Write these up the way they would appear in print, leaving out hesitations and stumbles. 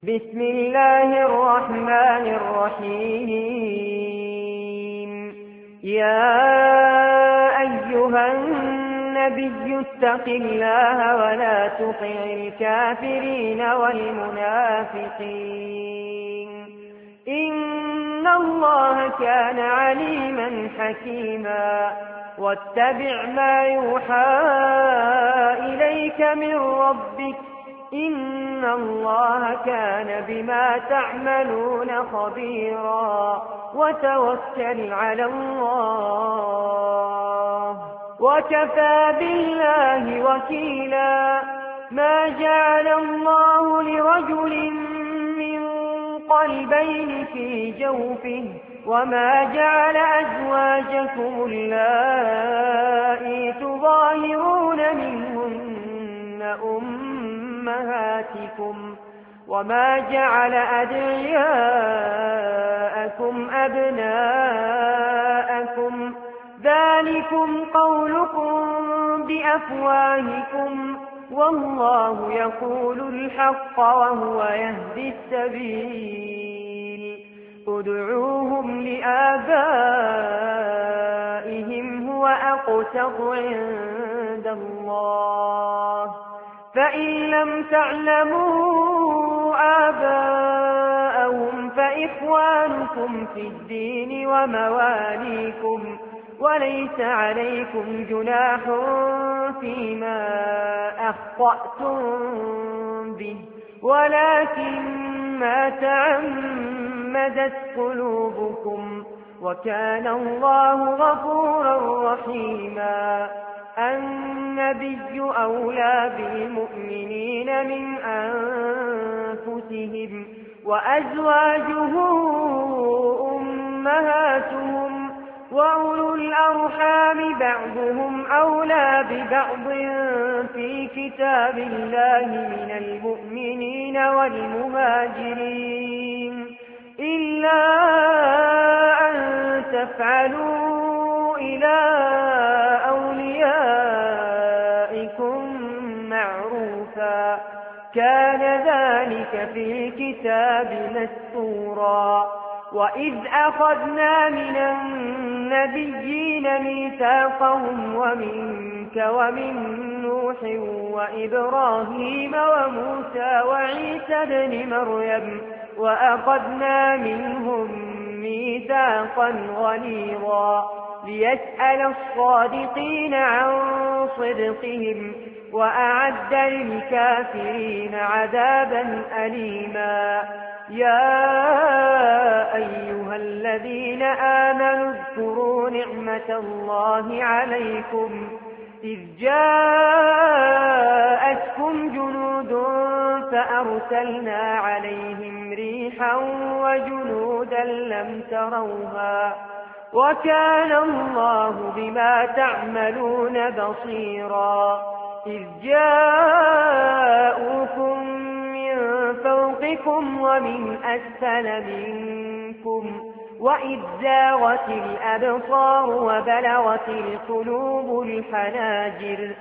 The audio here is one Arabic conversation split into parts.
بسم الله الرحمن الرحيم يا أيها النبي اتق الله ولا تطع الكافرين والمنافقين إن الله كان عليما حكيما واتبع ما يوحى إليك من ربك إن الله كان بما تعملون خبيرا وتوكل على الله وكفى بالله وكيلا ما جعل الله لرجل من قلبين في جوفه وما جعل أزواجكم اللائي تظاهرون منهن أمهاتكم وما جعل أدعياءكم أبناءكم ذلكم قولكم بأفواهكم والله يقول الحق وهو يهدي السبيل ادعوهم لآبائهم هو أقسط عند الله فإن لم تعلموا آباءهم فإخوانكم في الدين ومواليكم وليس عليكم جناح فيما أخطأتم به ولكن ما تعمدت قلوبكم وكان الله غفورا رحيما النبي أولى بالمؤمنين من أنفسهم وأزواجه أمهاتهم وأولو الأرحام بعضهم أولى ببعض في كتاب الله من المؤمنين والمهاجرين إلا أن تفعلوا إلى أوليائكم معروفا كان ذلك في الكتاب مسطورا وإذ أخذنا من النبيين ميثاقهم ومنك ومن نوح وإبراهيم وموسى وعيسى ابن مريم وأخذنا منهم ميثاقا غليظا ليسأل الصادقين عن صدقهم وأعد للكافرين عذابا أليما يا أيها الذين آمنوا اذكروا نعمة الله عليكم إذ جاءتكم جنود فأرسلنا عليهم ريحا وجنودا لم تروها وكان الله بما تعملون بصيرا إذ جاءوكم من فوقكم ومن أسفل منكم وإذ زاغت الأبصار وبلغت القلوب الحناجر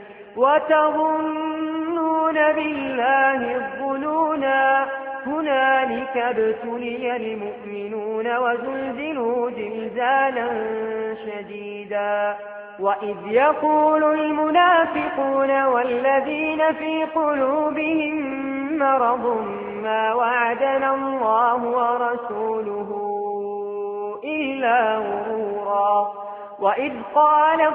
وتظنون بالله الظنونا هنالك ابتلي المؤمنون وزلزلوا زلزالا شديدا وإذ يقول المنافقون والذين في قلوبهم مرض ما وعدنا الله ورسوله إلا غرورا وإذ قالت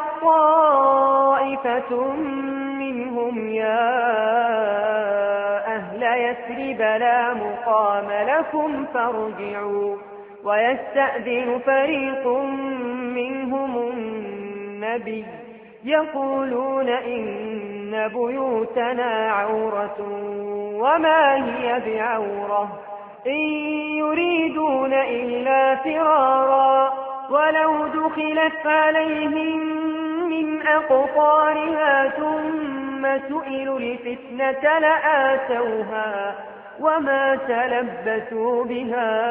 طائفة منهم يا أهل يثرب لا مقام لكم فارجعوا ويستأذن فريق منهم النبي يقولون إن بيوتنا عورة وما هي بعورة إن يريدون إلا فرارا ولو دخلت عليهم من أقطارها ثم سئلوا الفتنة لآتوها وما تلبثوا بها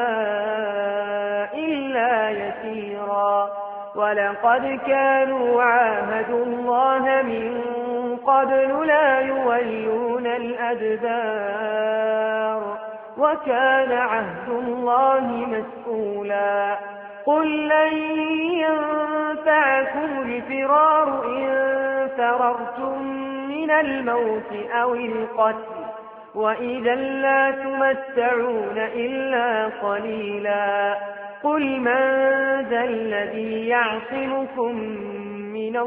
إلا يسيرا ولقد كانوا عاهدوا الله من قبل لا يولون الأدبار وكان عهد الله مسؤولا قل لن ينفعكم الفرار إن فررتم من الموت أو القتل وإذا لا تمتعون إلا قليلا قل من ذا الذي يعصمكم من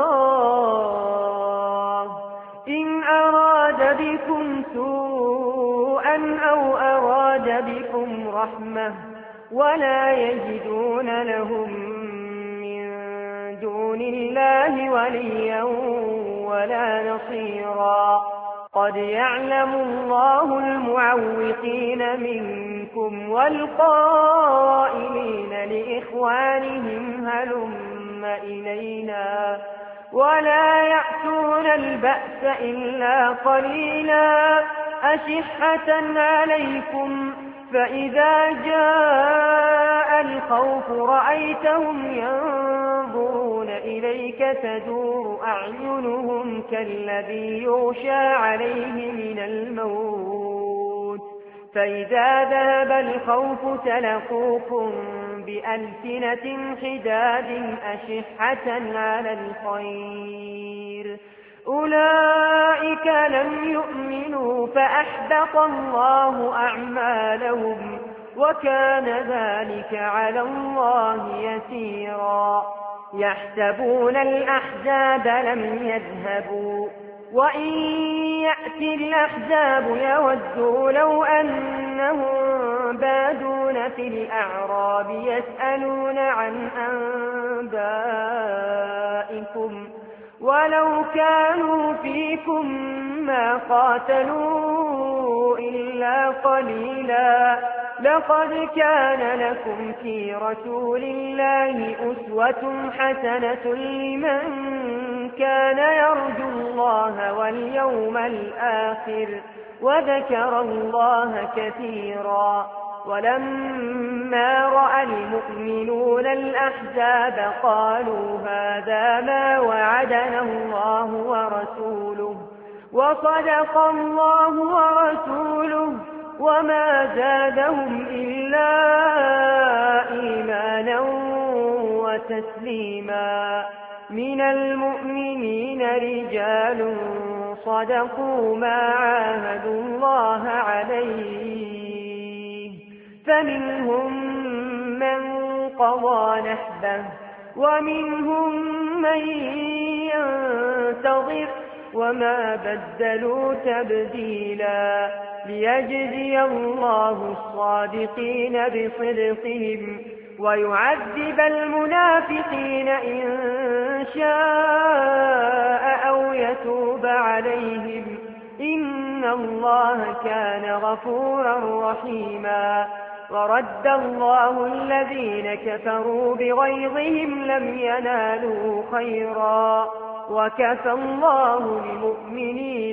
الله إن أراد بكم سوءا أو أراد بكم رحمة ولا يجدون لهم من دون الله وليا ولا نصيرا قد يعلم الله المعوقين منكم والقائلين لإخوانهم هلم إلينا ولا يأتون البأس إلا قليلا أشحة عليكم فإذا جاء الخوف رأيتهم ينظرون إليك تدور أعينهم كالذي يغشى عليه من الموت فإذا ذهب الخوف سلقوكم بألسنة حداد أشحة على الخير أولئك لم يؤمنوا فأحبط الله أعمالهم وكان ذلك على الله يسيرا يحسبون الأحزاب لم يذهبوا وإن يأتي الأحزاب يودوا لو أنهم بادون في الأعراب يسألون عن أنبائكم ولو كانوا فيكم ما قاتلوا إلا قليلا لقد كان لكم في رسول الله أسوة حسنة لمن كان يرجو الله واليوم الآخر وذكر الله كثيرا ولما رأى المؤمنون الأحزاب قالوا هذا ما وعدنا الله ورسوله وصدق الله ورسوله وما زادهم إلا إيمانا وتسليما من المؤمنين رجال صدقوا ما عاهدوا الله عليه فمنهم من قضى نحبه ومنهم من ينتظر وما بدلوا تبديلا ليجزي الله الصادقين بصدقهم ويعذب المنافقين إن شاء أو يتوب عليهم إن الله كان غفورا رحيما ورد الله الذين كفروا بغيظهم لم ينالوا خيرا وكفى الله المؤمنين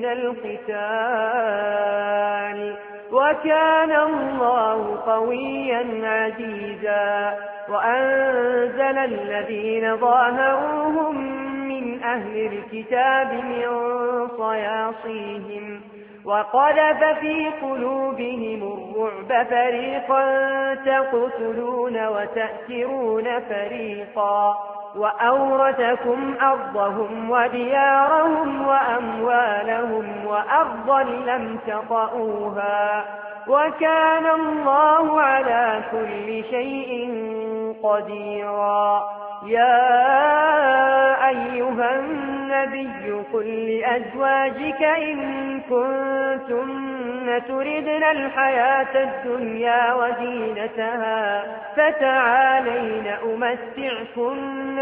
القتال وكان الله قويا عزيزا وأنزل الذين ظاهروهم من أهل الكتاب من صياصيهم وقذف في قلوبهم الرعب فريقا تقتلون وتأسرون فريقا وأورثكم أرضهم وديارهم وأموالهم وأرضا لم تطئوها وكان الله على كل شيء قديرا يا أيها النبي قل لأزواجك إن كنتن تردن الحياة الدنيا وزينتها فتعالين أمتعكن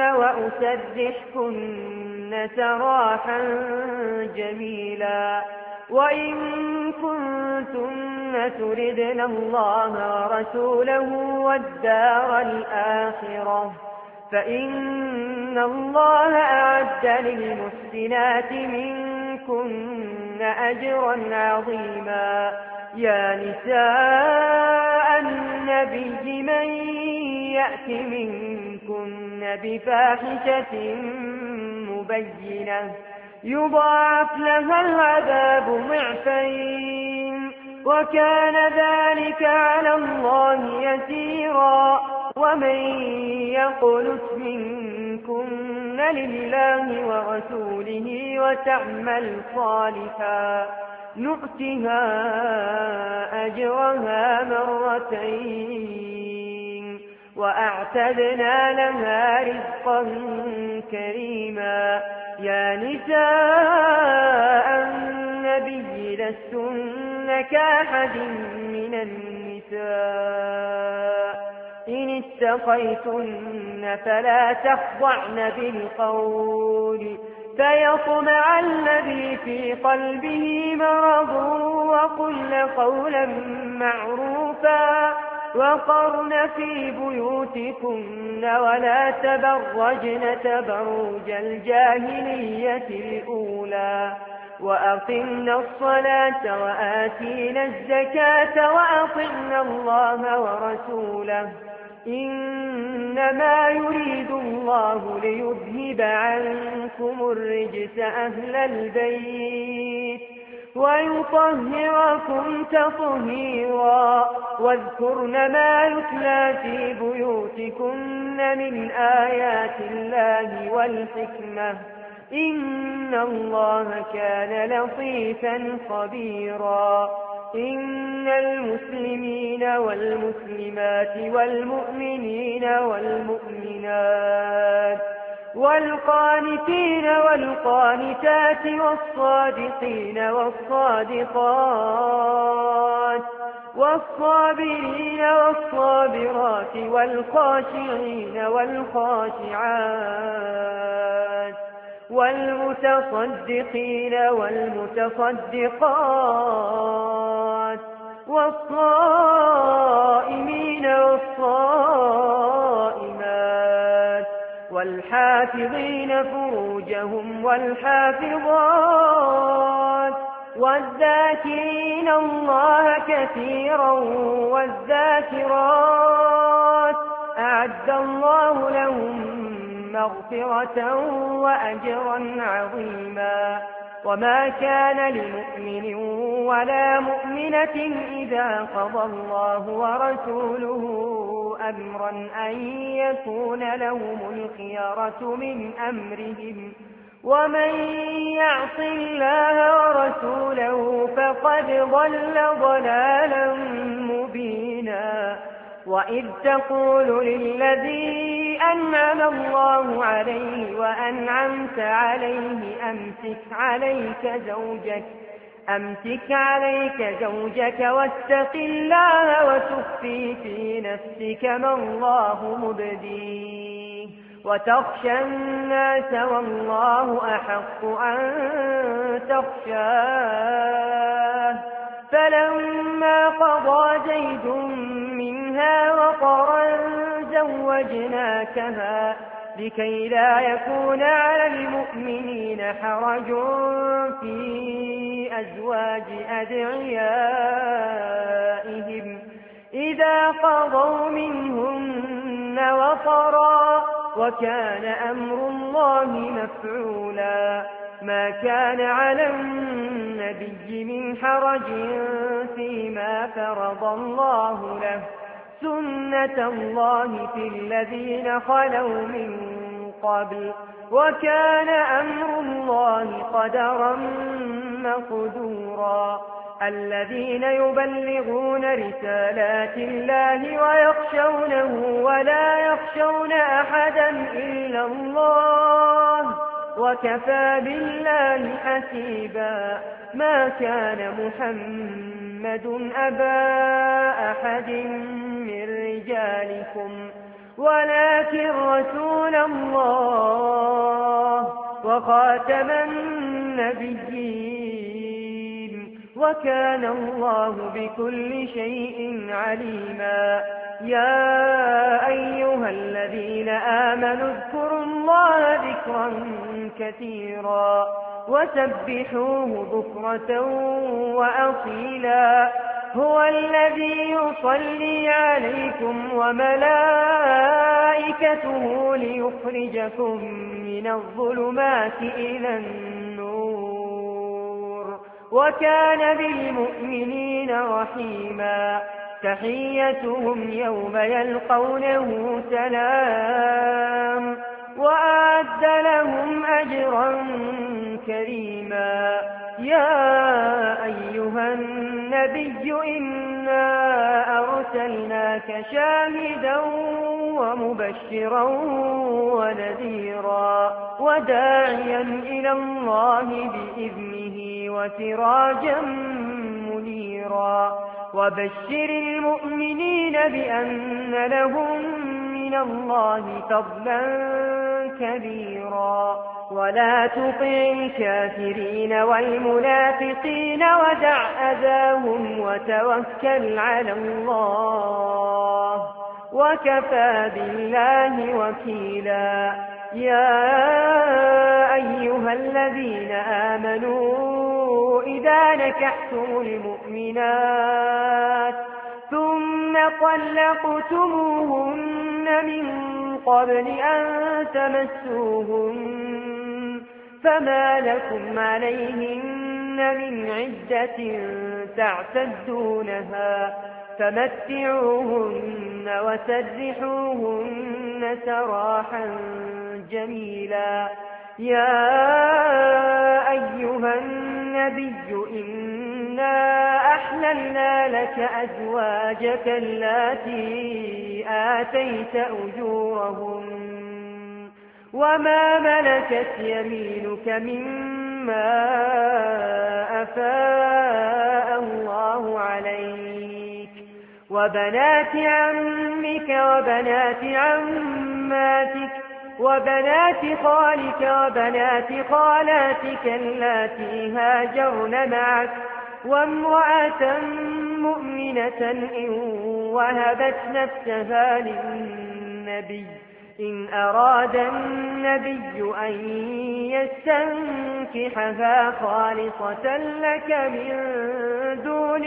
وأسرحكن سراحا جميلا وإن كنتن تردن الله ورسوله والدار الآخرة فإن الله أعد للمحسنات منكن أجرا عظيما يا نساء النبي من يأت منكن بفاحشة مبينة يضاعف لها العذاب ضعفين وكان ذلك على الله يسيرا. ومن يقنت منكن لله ورسوله وتعمل صالحا نؤتها أجرها مرتين وأعتدنا لها رزقا كريما. يا نساء النبي لستن كأحد من النساء إن اتقيتن فلا تخضعن بالقول فيطمع الذي في قلبه مرض وقلن قولا معروفا. وقرن في بيوتكن ولا تبرجن تبرج الجاهلية الأولى وأقمنا الصلاة وآتينا الزكاة وأطعنا الله ورسوله إنما يريد الله ليذهب عنكم الرجس أهل البيت ويطهركم تطهيرا. واذكرن ما يتلى في بيوتكن من آيات الله والحكمة إن الله كان لطيفا خبيرا. إن المسلمين والمسلمات والمؤمنين والمؤمنات والقانتين والقانتات والصادقين والصادقات والصابرين والصابرات والخاشعين والخاشعات والمتصدقين والمتصدقات والصائمين والصائمات والحافظين فروجهم والحافظات والذاكرين الله كثيرا والذاكرات أعد الله لهم مغفرة وأجرا عظيما. وما كان لمؤمن ولا مؤمنة إذا قضى الله ورسوله أمرا أن يكون لهم الخيرة من أمرهم ومن يعص الله ورسوله فقد ضل ضلالا مبينا. وإذ تقول للذي أنعم الله عليه وأنعمت عليه أمسك عليك زوجك واتق الله وتخفي في نفسك ما الله مبديه وتخشى الناس والله أحق أن تخشاه. فلما قضى زيد منها وطرا زوجناكها لكي لا يكون على المؤمنين حرج في أزواج أدعيائهم إذا قضوا منهن وطرا وكان أمر الله مفعولا. ما كان على النبي من حرج فيما فرض الله له سنة الله في الذين خلوا من قبل وكان أمر الله قدرا مقدورا. الذين يبلغون رسالات الله ويخشونه ولا يخشون أحدا إلا الله وكفى بالله حسيبا. ما كان محمد أبا أحد من رجالكم ولكن رسول الله وخاتم النبيين وكان الله بكل شيء عليما. يا أيها الذين آمنوا اذكروا الله ذكرا كثيرا وسبحوه بكرة وأصيلا. هو الذي يصلي عليكم وملائكته ليخرجكم من الظلمات إلى النور وكان بالمؤمنين رحيما تحيتهم يوم يلقونه سلام وأعد لهم أجرا كريما يا أيها النبي إنا أرسلناك شاهدا ومبشرا ونذيرا وداعيا إلى الله بإذنه وسراجا منيرا وبشر المؤمنين بأن لهم من الله فضلا كبيرا ولا تطع الكافرين والمنافقين ودع أذاهم وتوكل على الله وكفى بالله وكيلا يا أيها الذين آمنوا إذا نكحتم المؤمنات ثم طلقتموهن من قبل أن تمسوهن فما لكم عليهن من عدة تعتدونها فمتعوهن وسرحوهن سراحا جميلا يا أيها النبي إنا أحللنا لك أزواجك اللاتي آتيت أجورهن وما ملكت يمينك مما أفاء الله عليك وبنات عمك وبنات عماتك وبنات خالك وبنات خالاتك اللاتي هاجرن معك وامرأة مؤمنة إن وهبت نفسها للنبي إن أراد النبي أن يستنكحها خالصة لك من دون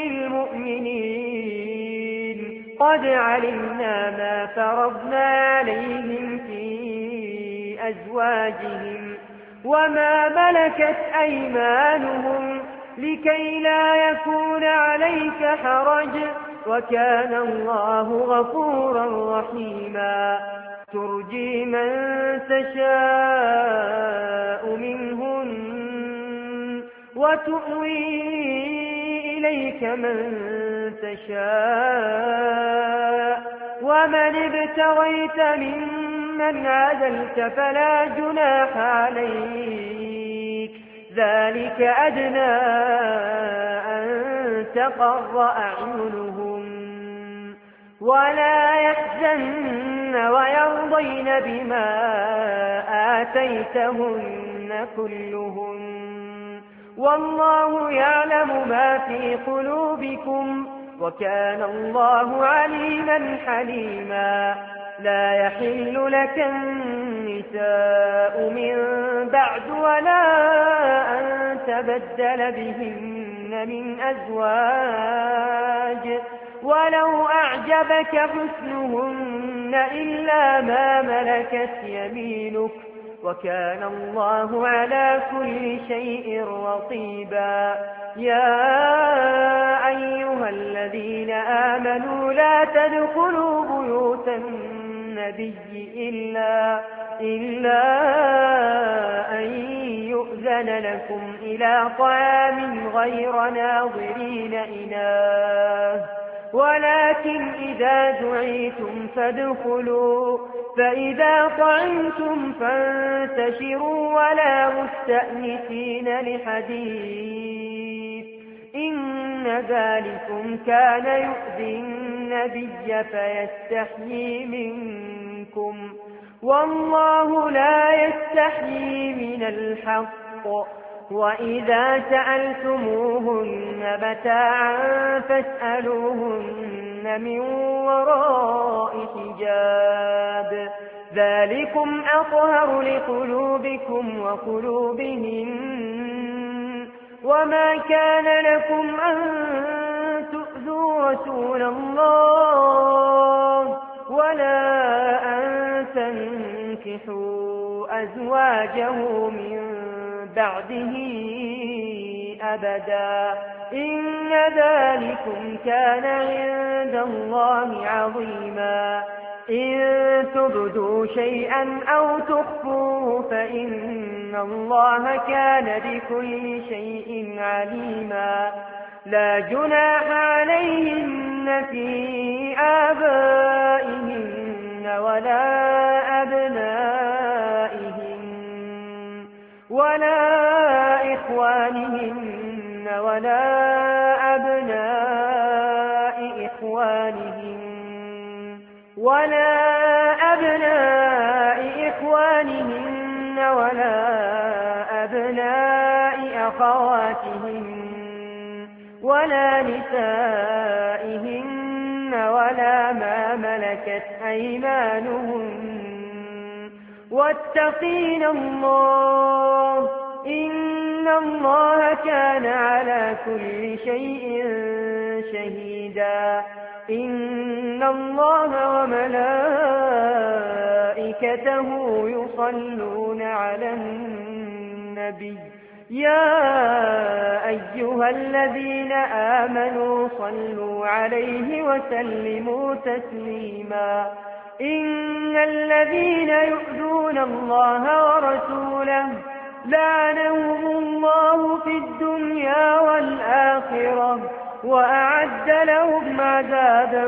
المؤمنين قد علمنا ما فرضنا عليهم في أزواجهم وما ملكت أيمانهم لكي لا يكون عليك حرج وكان الله غفورا رحيما ترجي من تشاء منهن وتؤوي إليك من تشاء ومن ابتغيت ممن عدلت فلا جناح عليك ذلك أدنى أن تقر أعينهم ولا يحزن ويرضين بما آتيتهن كلهن والله يعلم ما في قلوبكم وكان الله عليما حليما لا يحل لك النساء من بعد ولا أن تبدل بهن من أزواج ولو أعجبك حسنهن إلا ما ملكت يمينك وكان الله على كل شيء رقيبا يا أيها الذين آمنوا لا تدخلوا بيوت النبي إلا أن يؤذن لكم إلى طعام غير ناظرين إناه ولكن إذا دعيتم فادخلوا فإذا طعمتم فانتشروا ولا مستأنسين لحديث إن ذلكم كان يؤذي النبي فيستحيي منكم والله لا يستحيي من الحق وإذا سألتموهن متاعا فاسألوهن من وراء حجاب ذلكم أطهر لقلوبكم وقلوبهن وما كان لكم أن تؤذوا رسول الله ولا أن تنكحوا أزواجه من بعده أبدا إن ذلكم كان عند الله عظيما إن تبدوا شيئا أو تخفوه فإن الله كان بكل شيء عليما لا جناح عليهن في آبائهن ولا أبنائهن ولا إخوانهن ولا أبناء إخوانهن ولا أبناء إخوانهن ولا أبناء أخواتهن ولا نسائهن ولا ما ملكت أيمانهن واتقين الله إن الله كان على كل شيء شهيدا إن الله وملائكته يصلون على النبي يا أيها الذين آمنوا صلوا عليه وسلموا تسليما إن الذين يؤذون الله ورسوله لعنهم الله في الدنيا والآخرة وأعد لهم عذابا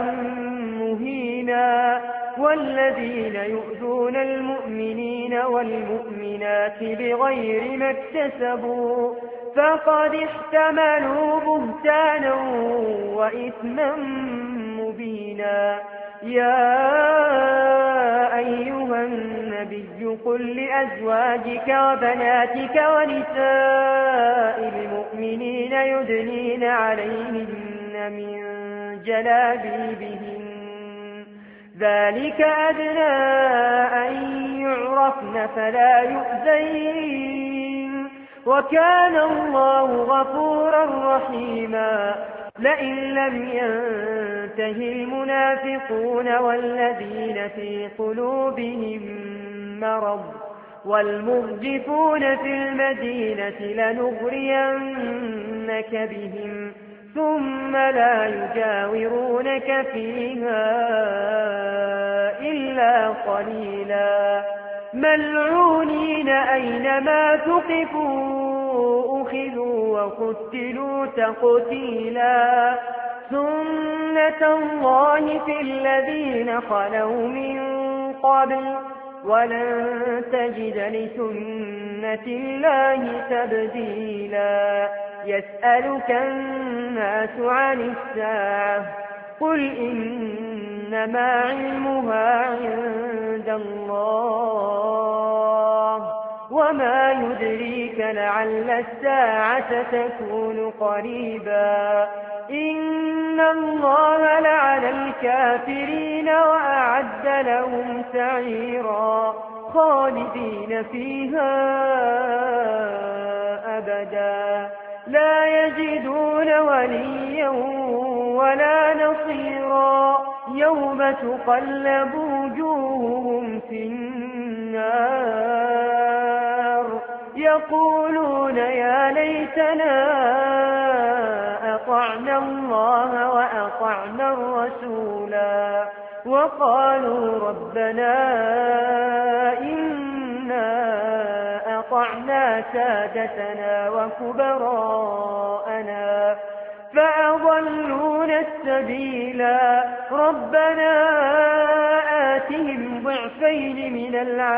مهينا والذين يؤذون المؤمنين والمؤمنات بغير ما اكتسبوا فقد احتملوا بهتانا وإثما مبينا يا أيها النبي قل لأزواجك وبناتك ونساء المؤمنين يدنين عليهن من جلابيبهن ذلك أدنى أن يعرفن فلا يؤذين وكان الله غفورا رحيما لئن لم ينته المنافقون والذين في قلوبهم مرض والمرجفون في المدينة لنغرينك بهم ثم لا يجاورونك فيها إلا قليلا ملعونين أينما ثقفوا أخذوا وقتلوا تقتيلا سنة الله في الذين خلوا من قبل ولن تجد لسنة الله تبديلا يسألك الناس عن الساعة قل إنما علمها عند الله وما يدريك لعل الساعة تكون قريبا إن الله لعن الكافرين وأعد لهم سعيرا خالدين فيها أبدا لا يجدون وليا ولا نصيرا يوم تقلب وجوههم في النار يقولون يا ليتنا أطعنا الله وأطعنا الرسولا وقالوا ربنا إنا أطعنا سادتنا وكبراءنا فأضلونا السبيلا ربنا آتهم ضعفين من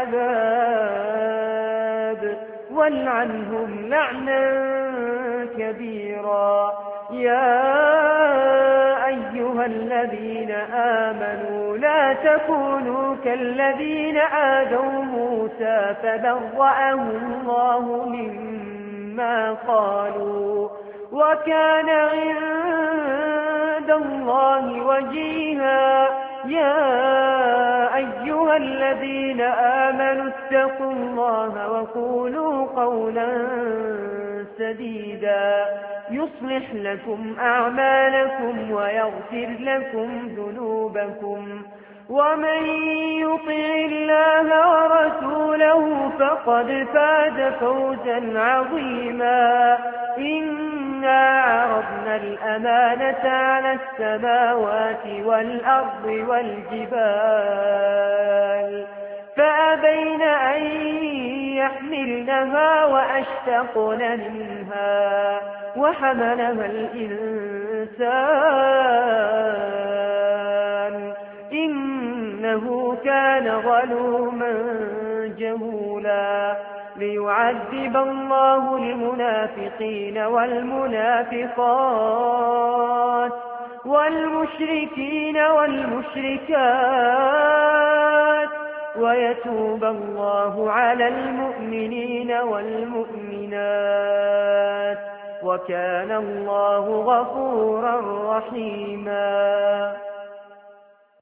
العذاب والعنهم لعنا كبيرا يا أيها الذين آمنوا لا تكونوا كالذين آذوا موسى فبرأه الله مما قالوا وكان عند الله وجيها يا أيها الذين آمنوا اتقوا الله وقولوا قولا سديدا يصلح لكم أعمالكم ويغفر لكم ذنوبكم ومن يطع الله ورسوله فقد فاز فوزا عظيما. إنا عرضنا الأمانة على السماوات والأرض والجبال فأبين أن يحملنها وأشفقن منها وحملها الإنسان إنه كان ظلوما جهولا. ليعذب الله المنافقين والمنافقات والمشركين والمشركات ويتوب الله على المؤمنين والمؤمنات وكان الله غفورا رحيما.